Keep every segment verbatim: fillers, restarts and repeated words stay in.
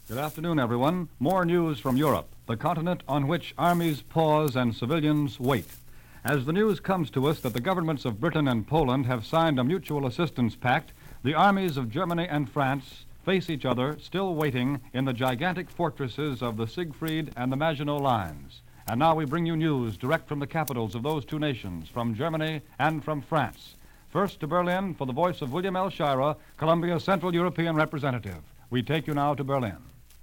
Good afternoon, everyone. More news from Europe, the continent on which armies pause and civilians wait. As the news comes to us that the governments of Britain and Poland have signed a mutual assistance pact, the armies of Germany and France face each other, still waiting in the gigantic fortresses of the Siegfried and the Maginot Lines. And now we bring you news direct from the capitals of those two nations, from Germany and from France. First to Berlin for the voice of William L. Shira, Columbia's Central European representative. We take you now to Berlin.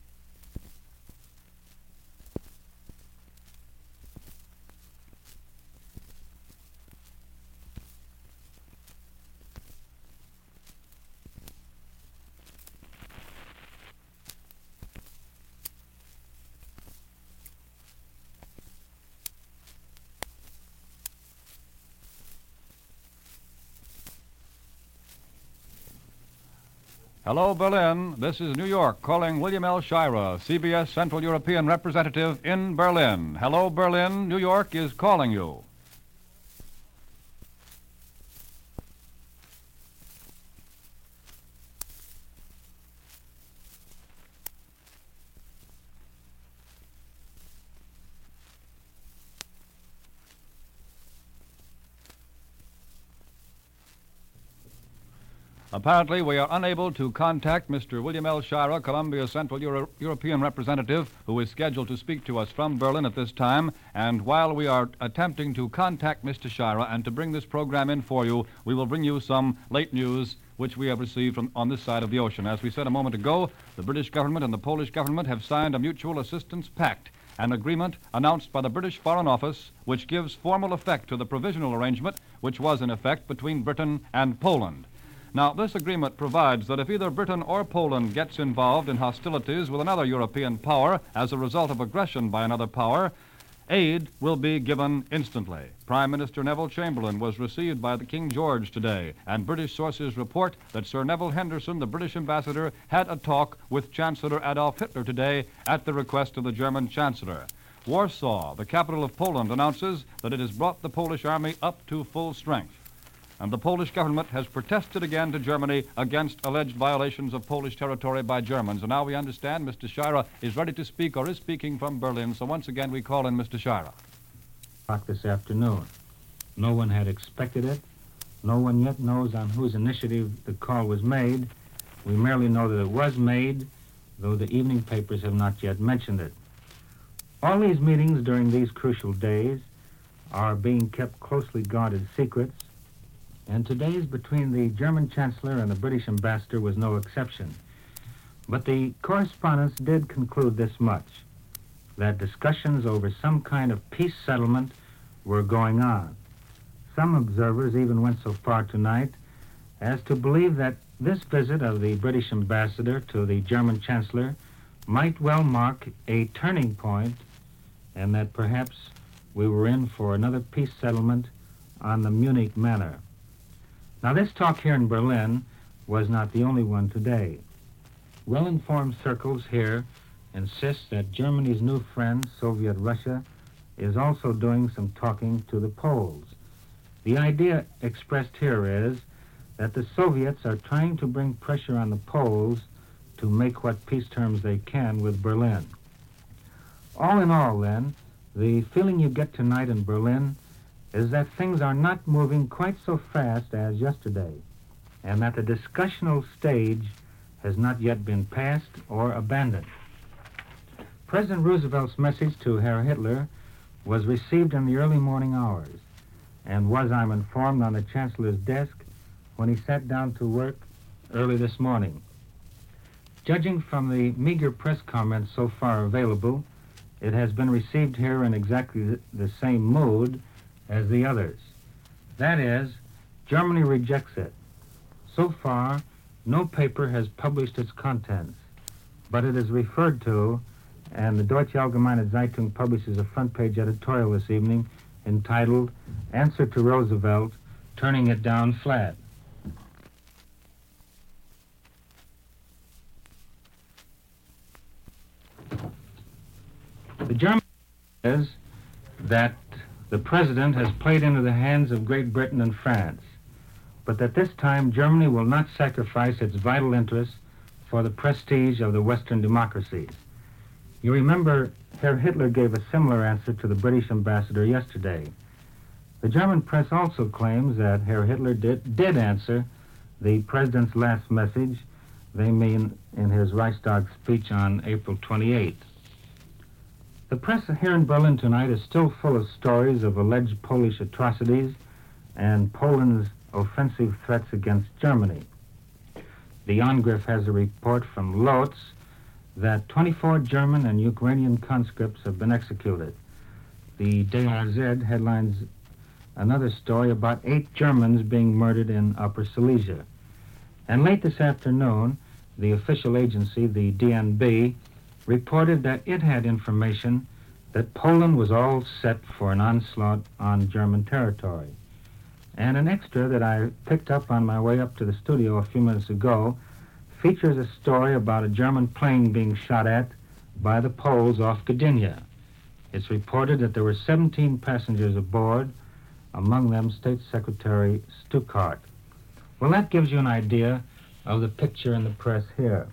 Hello, Berlin. This is New York calling William L. Shira, C B S Central European representative in Berlin. Hello, Berlin. New York is calling you. Apparently, we are unable to contact Mister William L. Shira, Columbia's Central Euro- European representative, who is scheduled to speak to us from Berlin at this time. And while we are attempting to contact Mister Shira and to bring this program in for you, we will bring you some late news which we have received from on this side of the ocean. As we said a moment ago, the British government and the Polish government have signed a mutual assistance pact, an agreement announced by the British Foreign Office which gives formal effect to the provisional arrangement which was in effect between Britain and Poland. Now, this agreement provides that if either Britain or Poland gets involved in hostilities with another European power as a result of aggression by another power, aid will be given instantly. Prime Minister Neville Chamberlain was received by the King George today, and British sources report that Sir Neville Henderson, the British ambassador, had a talk with Chancellor Adolf Hitler today at the request of the German Chancellor. Warsaw, the capital of Poland, announces that it has brought the Polish army up to full strength. And the Polish government has protested again to Germany against alleged violations of Polish territory by Germans. And now we understand Mister Shira is ready to speak or is speaking from Berlin. So once again, we call in Mister Shira. This afternoon. No one had expected it. No one yet knows on whose initiative the call was made. We merely know that it was made, though the evening papers have not yet mentioned it. All these meetings during these crucial days are being kept closely guarded secrets. And today's between the German Chancellor and the British Ambassador was no exception. But the correspondence did conclude this much, that discussions over some kind of peace settlement were going on. Some observers even went so far tonight as to believe that this visit of the British Ambassador to the German Chancellor might well mark a turning point, and that perhaps we were in for another peace settlement on the Munich manner. Now, this talk here in Berlin was not the only one today. Well-informed circles here insist that Germany's new friend, Soviet Russia, is also doing some talking to the Poles. The idea expressed here is that the Soviets are trying to bring pressure on the Poles to make what peace terms they can with Berlin. All in all, then, the feeling you get tonight in Berlin is that things are not moving quite so fast as yesterday, and that the discussional stage has not yet been passed or abandoned. President Roosevelt's message to Herr Hitler was received in the early morning hours, and was, I'm informed, on the Chancellor's desk when he sat down to work early this morning. Judging from the meager press comments so far available, it has been received here in exactly the same mood as the others. That is, Germany rejects it. So far, no paper has published its contents, but it is referred to, and the Deutsche Allgemeine Zeitung publishes a front-page editorial this evening entitled, Answer to Roosevelt, Turning It Down Flat. The German says that the President has played into the hands of Great Britain and France, but that this time Germany will not sacrifice its vital interests for the prestige of the Western democracies. You remember Herr Hitler gave a similar answer to the British ambassador yesterday. The German press also claims that Herr Hitler did, did answer the president's last message, they mean in his Reichstag speech on April twenty-eighth. The press here in Berlin tonight is still full of stories of alleged Polish atrocities and Poland's offensive threats against Germany. The Angriff has a report from Lotz that twenty-four German and Ukrainian conscripts have been executed. The D R Z headlines another story about eight Germans being murdered in Upper Silesia. And late this afternoon, the official agency, the D N B, reported that it had information that Poland was all set for an onslaught on German territory. And an extra that I picked up on my way up to the studio a few minutes ago features a story about a German plane being shot at by the Poles off Gdynia. It's reported that there were seventeen passengers aboard, among them State Secretary Stuckart. Well, that gives you an idea of the picture in the press here.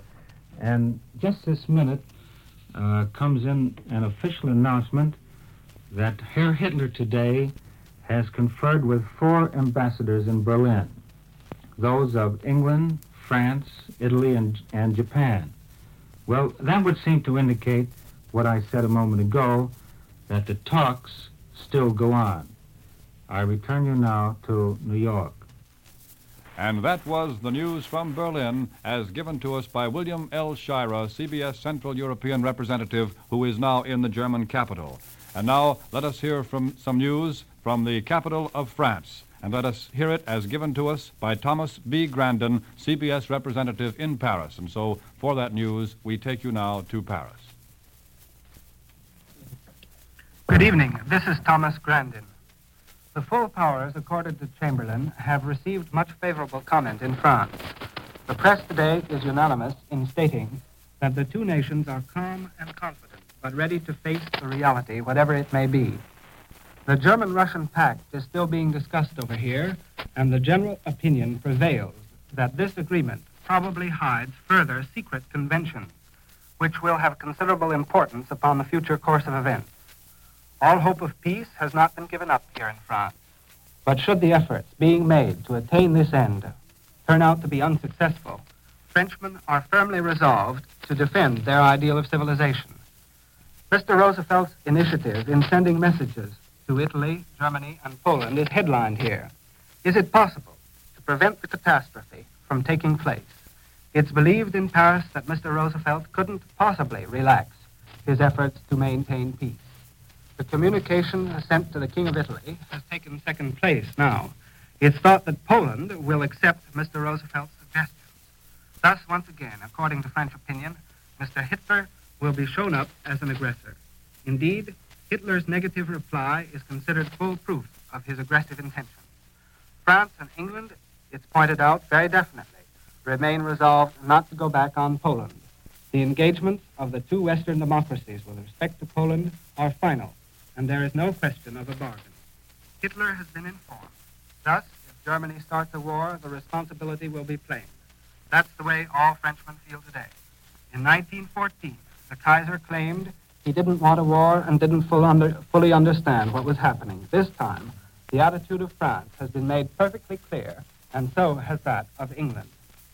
And just this minute uh, comes in an official announcement that Herr Hitler today has conferred with four ambassadors in Berlin, those of England, France, Italy, and, and Japan. Well, that would seem to indicate what I said a moment ago, that the talks still go on. I return you now to New York. And that was the news from Berlin as given to us by William L. Shira, C B S Central European representative, who is now in the German capital. And now let us hear from some news from the capital of France. And let us hear it as given to us by Thomas B. Grandin, C B S representative in Paris. And so for that news, we take you now to Paris. Good evening. This is Thomas Grandin. The full powers accorded to Chamberlain have received much favorable comment in France. The press today is unanimous in stating that the two nations are calm and confident, but ready to face the reality, whatever it may be. The German-Russian pact is still being discussed over here, and the general opinion prevails that this agreement probably hides further secret conventions, which will have considerable importance upon the future course of events. All hope of peace has not been given up here in France. But should the efforts being made to attain this end turn out to be unsuccessful, Frenchmen are firmly resolved to defend their ideal of civilization. Mister Roosevelt's initiative in sending messages to Italy, Germany, and Poland is headlined here. Is it possible to prevent the catastrophe from taking place? It's believed in Paris that Mister Roosevelt couldn't possibly relax his efforts to maintain peace. The communication sent to the King of Italy has taken second place now. It's thought that Poland will accept Mister Roosevelt's suggestions. Thus, once again, according to French opinion, Mister Hitler will be shown up as an aggressor. Indeed, Hitler's negative reply is considered full proof of his aggressive intentions. France and England, it's pointed out very definitely, remain resolved not to go back on Poland. The engagements of the two Western democracies with respect to Poland are final, and there is no question of a bargain. Hitler has been informed. Thus, if Germany starts a war, the responsibility will be plain. That's the way all Frenchmen feel today. In nineteen fourteen, the Kaiser claimed he didn't want a war and didn't full under, fully understand what was happening. This time, the attitude of France has been made perfectly clear, and so has that of England.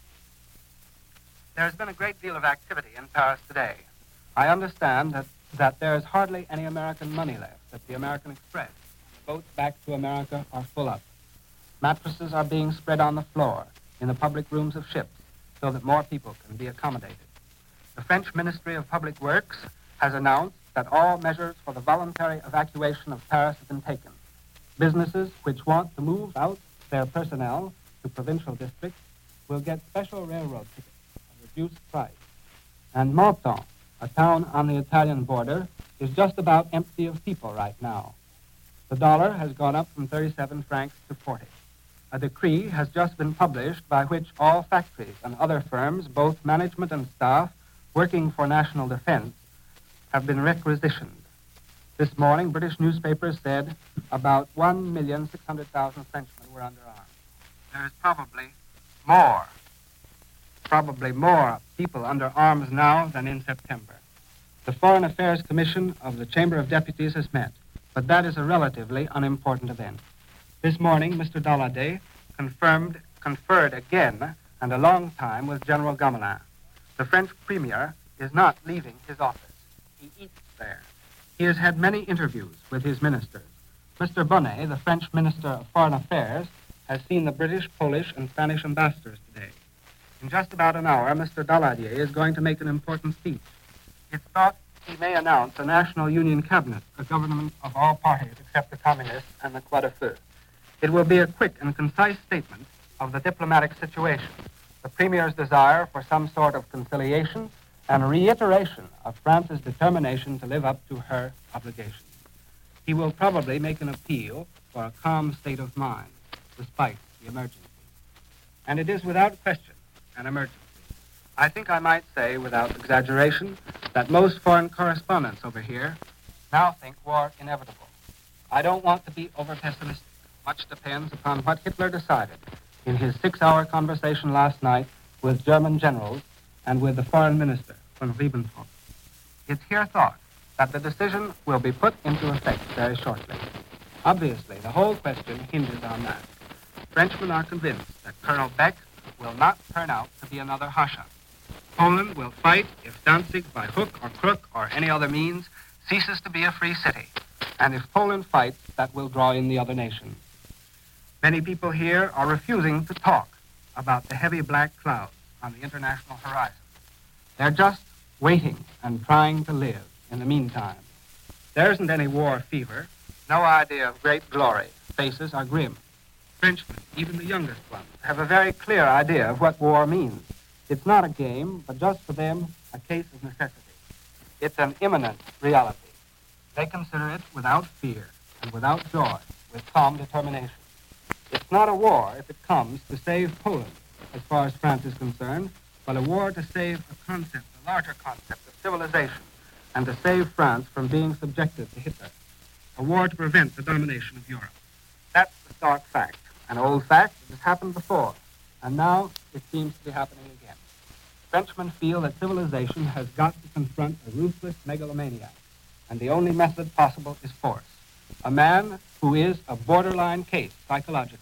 There has been a great deal of activity in Paris today. I understand that, that there is hardly any American money left at the American Express. The boats back to America are full up. Mattresses are being spread on the floor in the public rooms of ships so that more people can be accommodated. The French Ministry of Public Works has announced that all measures for the voluntary evacuation of Paris have been taken. Businesses which want to move out their personnel to provincial districts will get special railroad tickets at a reduced price. And Menton, a town on the Italian border, is just about empty of people right now. The dollar has gone up from thirty-seven francs to forty. A decree has just been published by which all factories and other firms, both management and staff, working for national defense, have been requisitioned. This morning, British newspapers said about one million six hundred thousand Frenchmen were under arms. There is probably more. probably more people under arms now than in September. The Foreign Affairs Commission of the Chamber of Deputies has met, but that is a relatively unimportant event. This morning, Mister Daladier confirmed, conferred again and a long time with General Gamelin. The French premier is not leaving his office. He eats there. He has had many interviews with his ministers. Mister Bonnet, the French Minister of Foreign Affairs, has seen the British, Polish, and Spanish ambassadors today. In just about an hour, Mister Daladier is going to make an important speech. It's thought he may announce a national union cabinet, a government of all parties except the communists and the Croix de Feu. It will be a quick and concise statement of the diplomatic situation, the Premier's desire for some sort of conciliation, and a reiteration of France's determination to live up to her obligations. He will probably make an appeal for a calm state of mind, despite the emergency. And it is without question an emergency. I think I might say, without exaggeration, that most foreign correspondents over here now think war inevitable. I don't want to be over-pessimistic. Much depends upon what Hitler decided in his six-hour conversation last night with German generals and with the foreign minister, von Ribbentrop. It's here thought that the decision will be put into effect very shortly. Obviously, the whole question hinges on that. Frenchmen are convinced that Colonel Beck will not turn out to be another Hasha. Poland will fight if Danzig, by hook or crook or any other means, ceases to be a free city. And if Poland fights, that will draw in the other nations. Many people here are refusing to talk about the heavy black clouds on the international horizon. They're just waiting and trying to live in the meantime. There isn't any war fever, no idea of great glory. Faces are grim. Frenchmen, even the youngest ones, have a very clear idea of what war means. It's not a game, but just for them, a case of necessity. It's an imminent reality. They consider it without fear and without joy, with calm determination. It's not a war, if it comes, to save Poland, as far as France is concerned, but a war to save a concept, a larger concept of civilization, and to save France from being subjected to Hitler. A war to prevent the domination of Europe. That's the stark fact, an old fact that has happened before, and now it seems to be happening again. Frenchmen feel that civilization has got to confront a ruthless megalomaniac, and the only method possible is force. A man who is a borderline case psychologically.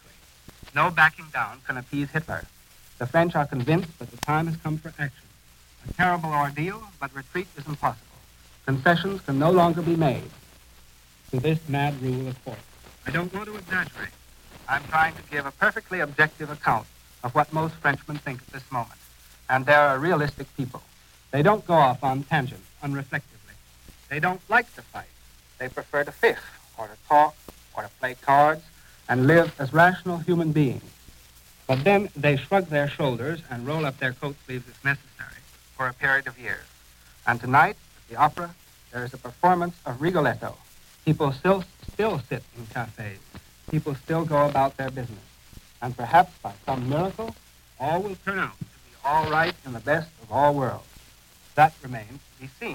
No backing down can appease Hitler. The French are convinced that the time has come for action. A terrible ordeal, but retreat is impossible. Concessions can no longer be made to this mad rule of force. I don't want to exaggerate. I'm trying to give a perfectly objective account of what most Frenchmen think at this moment. And they're a realistic people. They don't go off on tangents unreflectively. They don't like to fight. They prefer to fish, or to talk, or to play cards, and live as rational human beings. But then they shrug their shoulders and roll up their coat sleeves if necessary for a period of years. And tonight, at the opera, there is a performance of Rigoletto. People still, still sit in cafes. People still go about their business. And perhaps by some miracle, all will turn out to be all right in the best of all worlds. That remains to be seen.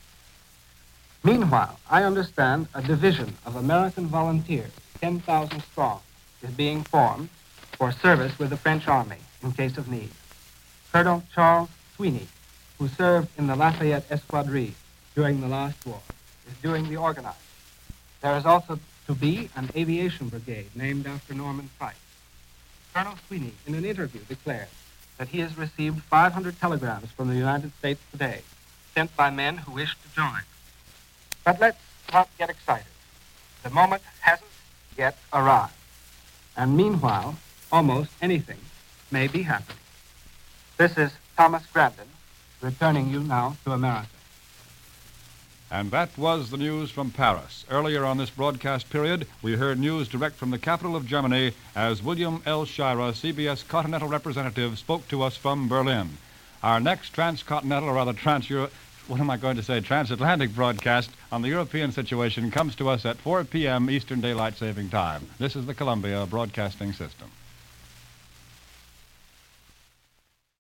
Meanwhile, I understand a division of American volunteers, ten thousand strong, is being formed for service with the French army in case of need. Colonel Charles Sweeney, who served in the Lafayette Escadrille during the last war, is doing the organizing. There is also to be an aviation brigade named after Norman Price. Colonel Sweeney, in an interview, declared that he has received five hundred telegrams from the United States today, sent by men who wish to join. But let's not get excited. The moment hasn't yet arrived. And meanwhile, almost anything may be happening. This is Thomas Grandin, returning you now to America. And that was the news from Paris. Earlier on this broadcast period, we heard news direct from the capital of Germany as William L. Shira, C B S Continental representative, spoke to us from Berlin. Our next transcontinental, or rather trans-Euro... what am I going to say, transatlantic broadcast on the European situation comes to us at four p.m. Eastern Daylight Saving Time. This is the Columbia Broadcasting System.